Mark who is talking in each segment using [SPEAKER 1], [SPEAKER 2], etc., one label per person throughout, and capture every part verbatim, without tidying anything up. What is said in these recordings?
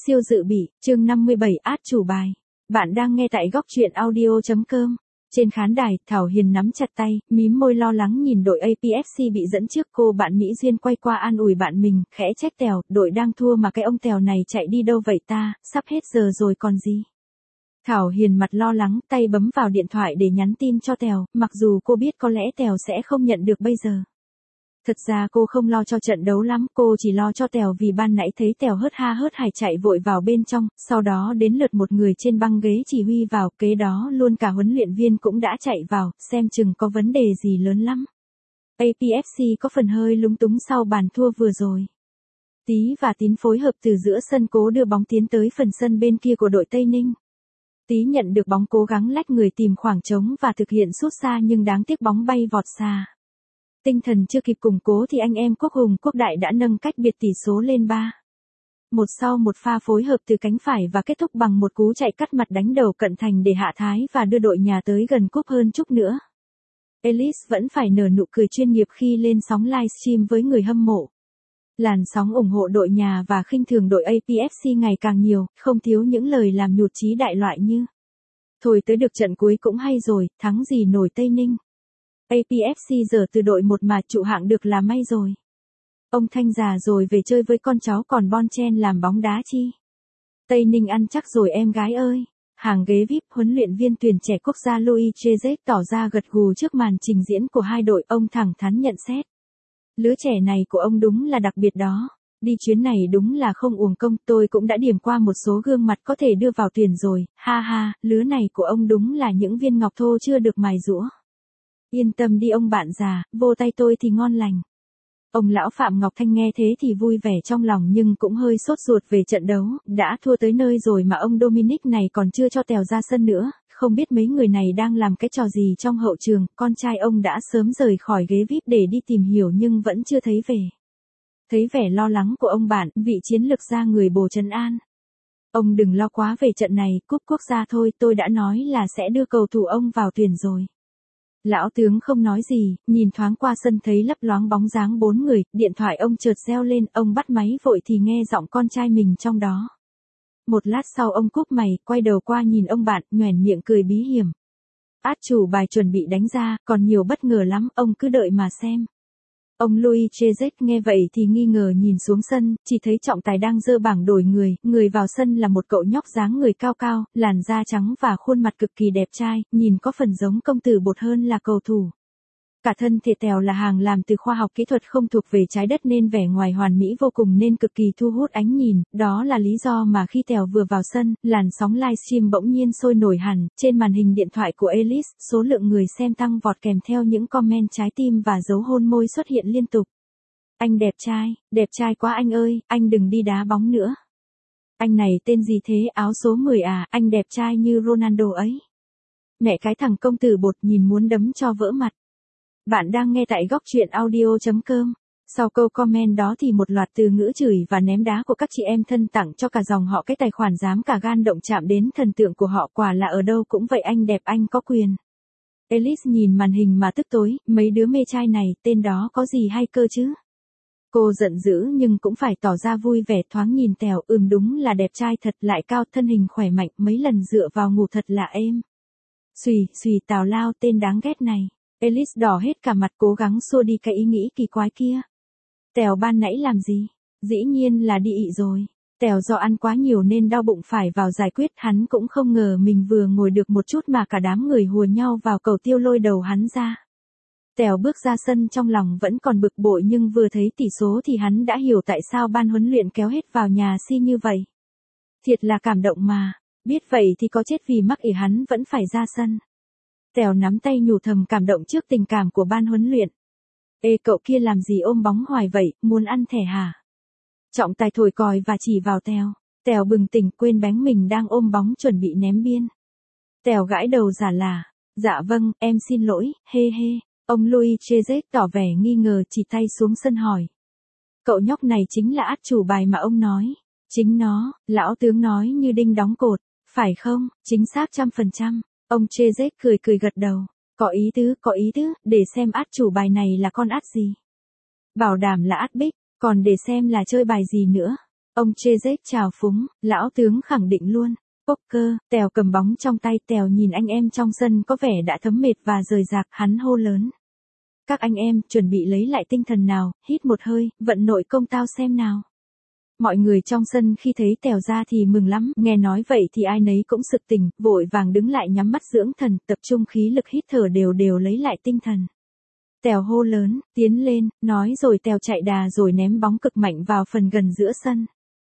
[SPEAKER 1] Siêu dự bị, chương năm mươi bảy át chủ bài. Bạn đang nghe tại góc truyện audio.com. Trên khán đài, Thảo Hiền nắm chặt tay, mím môi lo lắng nhìn đội a pê ép xê bị dẫn trước. Cô bạn Mỹ Duyên quay qua an ủi bạn mình, khẽ trách Tèo, đội đang thua mà cái ông Tèo này chạy đi đâu vậy ta, sắp hết giờ rồi còn gì. Thảo Hiền mặt lo lắng, tay bấm vào điện thoại để nhắn tin cho Tèo, mặc dù cô biết có lẽ Tèo sẽ không nhận được bây giờ. Thật ra cô không lo cho trận đấu lắm, cô chỉ lo cho Tèo vì ban nãy thấy Tèo hớt ha hớt hải chạy vội vào bên trong, sau đó đến lượt một người trên băng ghế chỉ huy vào, kế đó luôn cả huấn luyện viên cũng đã chạy vào, xem chừng có vấn đề gì lớn lắm. a pê ép xê có phần hơi lúng túng sau bàn thua vừa rồi. Tý và Tín phối hợp từ giữa sân cố đưa bóng tiến tới phần sân bên kia của đội Tây Ninh. Tý nhận được bóng cố gắng lách người tìm khoảng trống và thực hiện sút xa nhưng đáng tiếc bóng bay vọt xa. Tinh thần chưa kịp củng cố thì anh em Quốc Hùng Quốc Đại đã nâng cách biệt tỷ số lên ba một sau một pha phối hợp từ cánh phải và kết thúc bằng một cú chạy cắt mặt đánh đầu cận thành để hạ thái và đưa đội nhà tới gần cúp hơn chút nữa. Ellis vẫn phải nở nụ cười chuyên nghiệp khi lên sóng livestream với người hâm mộ. Làn sóng ủng hộ đội nhà và khinh thường đội a pê ép xê ngày càng nhiều, không thiếu những lời làm nhụt chí đại loại như: thôi tới được trận cuối cũng hay rồi, thắng gì nổi Tây Ninh. a pê ép xê giờ từ đội một mà trụ hạng được là may rồi. Ông Thanh già rồi về chơi với con cháu còn bon chen làm bóng đá chi. Tây Ninh ăn chắc rồi em gái ơi. Hàng ghế vi ai pi, huấn luyện viên tuyển trẻ quốc gia Louis Chezet tỏ ra gật gù trước màn trình diễn của hai đội, ông thẳng thắn nhận xét. Lứa trẻ này của ông đúng là đặc biệt đó. Đi chuyến này đúng là không uổng công, tôi cũng đã điểm qua một số gương mặt có thể đưa vào tuyển rồi, ha ha, lứa này của ông đúng là những viên ngọc thô chưa được mài giũa. Yên tâm đi ông bạn già, vô tay tôi thì ngon lành. Ông lão Phạm Ngọc Thanh nghe thế thì vui vẻ trong lòng nhưng cũng hơi sốt ruột về trận đấu, đã thua tới nơi rồi mà ông Dominic này còn chưa cho Tèo ra sân nữa, không biết mấy người này đang làm cái trò gì trong hậu trường, con trai ông đã sớm rời khỏi ghế vi ai pi để đi tìm hiểu nhưng vẫn chưa thấy về. Thấy vẻ lo lắng của ông bạn, vị chiến lược gia người bồ trấn an. Ông đừng lo quá về trận này, cúp quốc gia thôi, tôi đã nói là sẽ đưa cầu thủ ông vào tuyển rồi. Lão tướng không nói gì, nhìn thoáng qua sân thấy lấp loáng bóng dáng bốn người, điện thoại ông chợt reo lên, ông bắt máy vội thì nghe giọng con trai mình trong đó. Một lát sau ông cúp mày, quay đầu qua nhìn ông bạn, nhoẻn miệng cười bí hiểm. Át chủ bài chuẩn bị đánh ra, còn nhiều bất ngờ lắm, ông cứ đợi mà xem. Ông Louis Chezet nghe vậy thì nghi ngờ nhìn xuống sân, chỉ thấy trọng tài đang giơ bảng đổi người, người vào sân là một cậu nhóc dáng người cao cao, làn da trắng và khuôn mặt cực kỳ đẹp trai, nhìn có phần giống công tử bột hơn là cầu thủ. Cả thân thể Tèo là hàng làm từ khoa học kỹ thuật không thuộc về trái đất nên vẻ ngoài hoàn mỹ vô cùng nên cực kỳ thu hút ánh nhìn, đó là lý do mà khi Tèo vừa vào sân, làn sóng livestream bỗng nhiên sôi nổi hẳn, trên màn hình điện thoại của Ellis, số lượng người xem tăng vọt kèm theo những comment trái tim và dấu hôn môi xuất hiện liên tục. Anh đẹp trai, đẹp trai quá anh ơi, anh đừng đi đá bóng nữa. Anh này tên gì thế, áo số mười à, anh đẹp trai như Ronaldo ấy. Mẹ cái thằng công tử bột nhìn muốn đấm cho vỡ mặt. Bạn đang nghe tại góc truyện audio.com. Sau câu comment đó thì một loạt từ ngữ chửi và ném đá của các chị em thân tặng cho cả dòng họ cái tài khoản dám cả gan động chạm đến thần tượng của họ, quả là ở đâu cũng vậy, anh đẹp anh có quyền. Ellis nhìn màn hình mà tức tối, mấy đứa mê trai này, tên đó có gì hay cơ chứ? Cô giận dữ nhưng cũng phải tỏ ra vui vẻ, thoáng nhìn Tèo, ừm đúng là đẹp trai thật, lại cao, thân hình khỏe mạnh, mấy lần dựa vào ngủ thật là êm. Xùy, xùy tào lao, tên đáng ghét này. Ellis đỏ hết cả mặt cố gắng xua đi cái ý nghĩ kỳ quái kia. Tèo ban nãy làm gì? Dĩ nhiên là đi ị rồi. Tèo do ăn quá nhiều nên đau bụng phải vào giải quyết, hắn cũng không ngờ mình vừa ngồi được một chút mà cả đám người hùa nhau vào cầu tiêu lôi đầu hắn ra. Tèo bước ra sân trong lòng vẫn còn bực bội nhưng vừa thấy tỷ số thì hắn đã hiểu tại sao ban huấn luyện kéo hết vào nhà si như vậy. Thiệt là cảm động mà, biết vậy thì có chết vì mắc ỷ hắn vẫn phải ra sân. Tèo nắm tay nhủ thầm cảm động trước tình cảm của ban huấn luyện. Ê cậu kia làm gì ôm bóng hoài vậy, muốn ăn thẻ hả? Trọng tài thổi còi và chỉ vào Tèo. Tèo bừng tỉnh quên bánh mình đang ôm bóng chuẩn bị ném biên. Tèo gãi đầu giả là, dạ vâng, em xin lỗi, hê hê. Ông Louis Chezet tỏ vẻ nghi ngờ chỉ tay xuống sân hỏi. Cậu nhóc này chính là át chủ bài mà ông nói. Chính nó, lão tướng nói như đinh đóng cột, phải không, chính xác trăm phần trăm. Ông Chezet cười cười gật đầu, có ý tứ, có ý tứ, để xem át chủ bài này là con át gì. Bảo đảm là át bích, còn để xem là chơi bài gì nữa. Ông Chezek chào phúng, lão tướng khẳng định luôn. Poker, Tèo cầm bóng trong tay, Tèo nhìn anh em trong sân có vẻ đã thấm mệt và rời rạc, hắn hô lớn. Các anh em, chuẩn bị lấy lại tinh thần nào, hít một hơi, vận nội công tao xem nào. Mọi người trong sân khi thấy Tèo ra thì mừng lắm, nghe nói vậy thì ai nấy cũng sực tỉnh, vội vàng đứng lại nhắm mắt dưỡng thần, tập trung khí lực hít thở đều đều lấy lại tinh thần. Tèo hô lớn, tiến lên, nói rồi Tèo chạy đà rồi ném bóng cực mạnh vào phần gần giữa sân.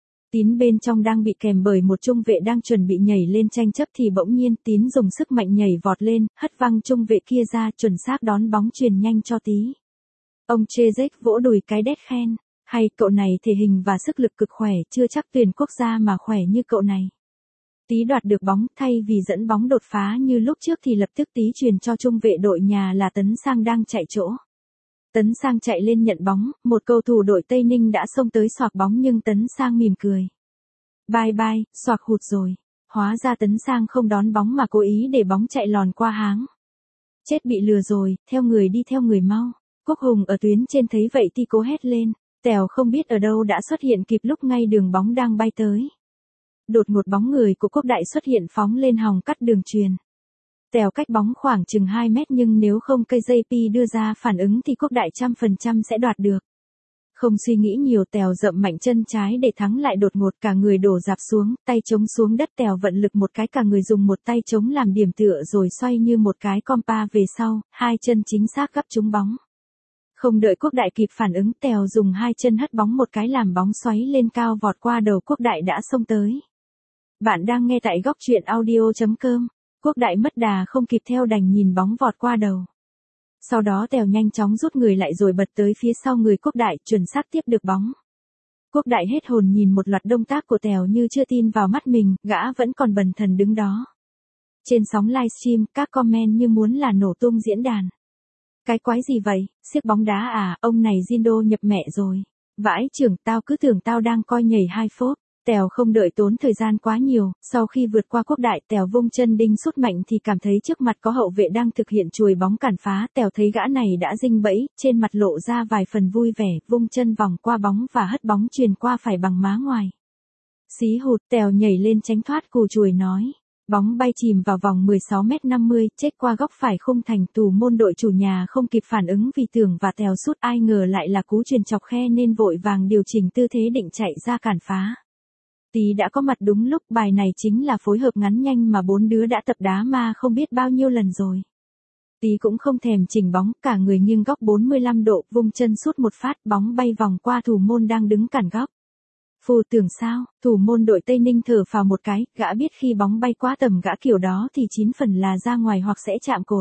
[SPEAKER 1] Tín bên trong đang bị kèm bởi một trung vệ đang chuẩn bị nhảy lên tranh chấp thì bỗng nhiên Tín dùng sức mạnh nhảy vọt lên, hất văng trung vệ kia ra, chuẩn xác đón bóng truyền nhanh cho Tí. Ông Chezek vỗ đùi cái đét khen, hay cậu này thể hình và sức lực cực khỏe, chưa chắc tuyển quốc gia mà khỏe như cậu này. Tí đoạt được bóng, thay vì dẫn bóng đột phá như lúc trước thì lập tức Tí truyền cho trung vệ đội nhà là Tấn Sang đang chạy chỗ. Tấn Sang chạy lên nhận bóng, một cầu thủ đội Tây Ninh đã xông tới xoạc bóng nhưng Tấn Sang mỉm cười. Bye bye, xoạc hụt rồi. Hóa ra Tấn Sang không đón bóng mà cố ý để bóng chạy lòn qua háng. Chết bị lừa rồi, theo người đi theo người mau. Quốc Hùng ở tuyến trên thấy vậy thì cố hét lên. Tèo không biết ở đâu đã xuất hiện kịp lúc ngay đường bóng đang bay tới. Đột ngột bóng người của Quốc Đại xuất hiện phóng lên hòng cắt đường truyền. Tèo cách bóng khoảng chừng hai mét nhưng nếu không cây gi pê đưa ra phản ứng thì Quốc Đại trăm phần trăm sẽ đoạt được. Không suy nghĩ nhiều Tèo dậm mạnh chân trái để thắng lại đột ngột cả người đổ dạp xuống, tay chống xuống đất Tèo vận lực một cái cả người dùng một tay chống làm điểm tựa rồi xoay như một cái compa về sau, hai chân chính xác gấp trúng bóng. Không đợi Quốc Đại kịp phản ứng Tèo dùng hai chân hất bóng một cái làm bóng xoáy lên cao vọt qua đầu Quốc Đại đã xông tới. Bạn đang nghe tại góc truyện audio chấm com. Quốc Đại mất đà không kịp theo đành nhìn bóng vọt qua đầu. Sau đó Tèo nhanh chóng rút người lại rồi bật tới phía sau người Quốc Đại chuẩn xác tiếp được bóng. Quốc Đại hết hồn nhìn một loạt động tác của Tèo như chưa tin vào mắt mình, gã vẫn còn bần thần đứng đó. Trên sóng livestream, các comment như muốn là nổ tung diễn đàn. Cái quái gì vậy, xiếc bóng đá à, ông này Jindo nhập mẹ rồi. Vãi trưởng, tao cứ tưởng tao đang coi nhảy hai phốt. Tèo không đợi tốn thời gian quá nhiều, sau khi vượt qua Quốc Đại Tèo vung chân đinh sút mạnh thì cảm thấy trước mặt có hậu vệ đang thực hiện chùi bóng cản phá. Tèo thấy gã này đã dinh bẫy, trên mặt lộ ra vài phần vui vẻ, vung chân vòng qua bóng và hất bóng truyền qua phải bằng má ngoài. Xí hụt, Tèo nhảy lên tránh thoát cù chùi nói. Bóng bay chìm vào vòng mười sáu mét năm mươi, chết qua góc phải khung thành, thủ môn đội chủ nhà không kịp phản ứng vì tưởng và Tèo sút, ai ngờ lại là cú truyền chọc khe nên vội vàng điều chỉnh tư thế định chạy ra cản phá. Tí đã có mặt đúng lúc, bài này chính là phối hợp ngắn nhanh mà bốn đứa đã tập đá ma không biết bao nhiêu lần rồi. Tí cũng không thèm chỉnh bóng, cả người nghiêng góc bốn mươi lăm độ, vung chân sút một phát, bóng bay vòng qua thủ môn đang đứng cản góc. Phù tưởng sao, thủ môn đội Tây Ninh thở phào một cái, gã biết khi bóng bay qua tầm gã kiểu đó thì chín phần là ra ngoài hoặc sẽ chạm cột.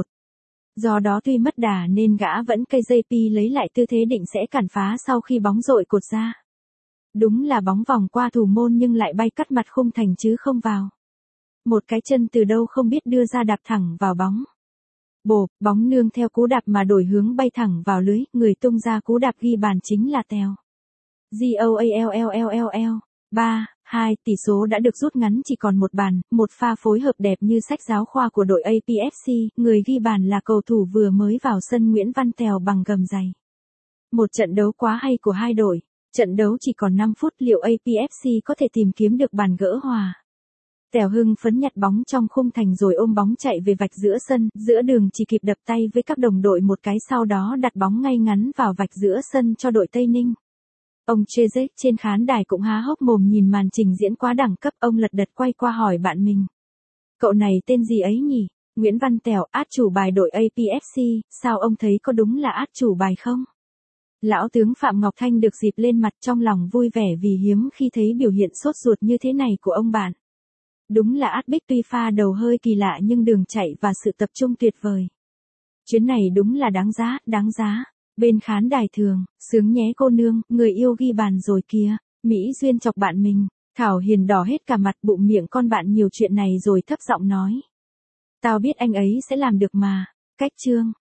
[SPEAKER 1] Do đó tuy mất đà nên gã vẫn cây gi pê lấy lại tư thế định sẽ cản phá sau khi bóng dội cột ra. Đúng là bóng vòng qua thủ môn nhưng lại bay cắt mặt khung thành chứ không vào. Một cái chân từ đâu không biết đưa ra đạp thẳng vào bóng. Bộp, bóng nương theo cú đạp mà đổi hướng bay thẳng vào lưới, người tung ra cú đạp ghi bàn chính là Tèo. Goallll. ba hai, tỷ số đã được rút ngắn chỉ còn một bàn, một pha phối hợp đẹp như sách giáo khoa của đội a pê ép xê, người ghi bàn là cầu thủ vừa mới vào sân Nguyễn Văn Tèo bằng gầm giày. Một trận đấu quá hay của hai đội. Trận đấu chỉ còn năm phút, liệu a pê ép xê có thể tìm kiếm được bàn gỡ hòa? Tèo hưng phấn nhặt bóng trong khung thành rồi ôm bóng chạy về vạch giữa sân, giữa đường chỉ kịp đập tay với các đồng đội một cái sau đó đặt bóng ngay ngắn vào vạch giữa sân cho đội Tây Ninh. Ông Chezek trên khán đài cũng há hốc mồm nhìn màn trình diễn quá đẳng cấp, ông lật đật quay qua hỏi bạn mình. Cậu này tên gì ấy nhỉ? Nguyễn Văn Tèo, át chủ bài đội a pê ép xê, sao ông thấy có đúng là át chủ bài không? Lão tướng Phạm Ngọc Thanh được dịp lên mặt, trong lòng vui vẻ vì hiếm khi thấy biểu hiện sốt ruột như thế này của ông bạn. Đúng là át bích, tuy pha đầu hơi kỳ lạ nhưng đường chạy và sự tập trung tuyệt vời. Chuyến này đúng là đáng giá, đáng giá. Bên khán đài thường, sướng nhé cô nương, người yêu ghi bàn rồi kìa. Mỹ Duyên chọc bạn mình. Thảo Hiền đỏ hết cả mặt, bụng miệng con bạn nhiều chuyện này rồi thấp giọng nói. Tao biết anh ấy sẽ làm được mà. Cách chương.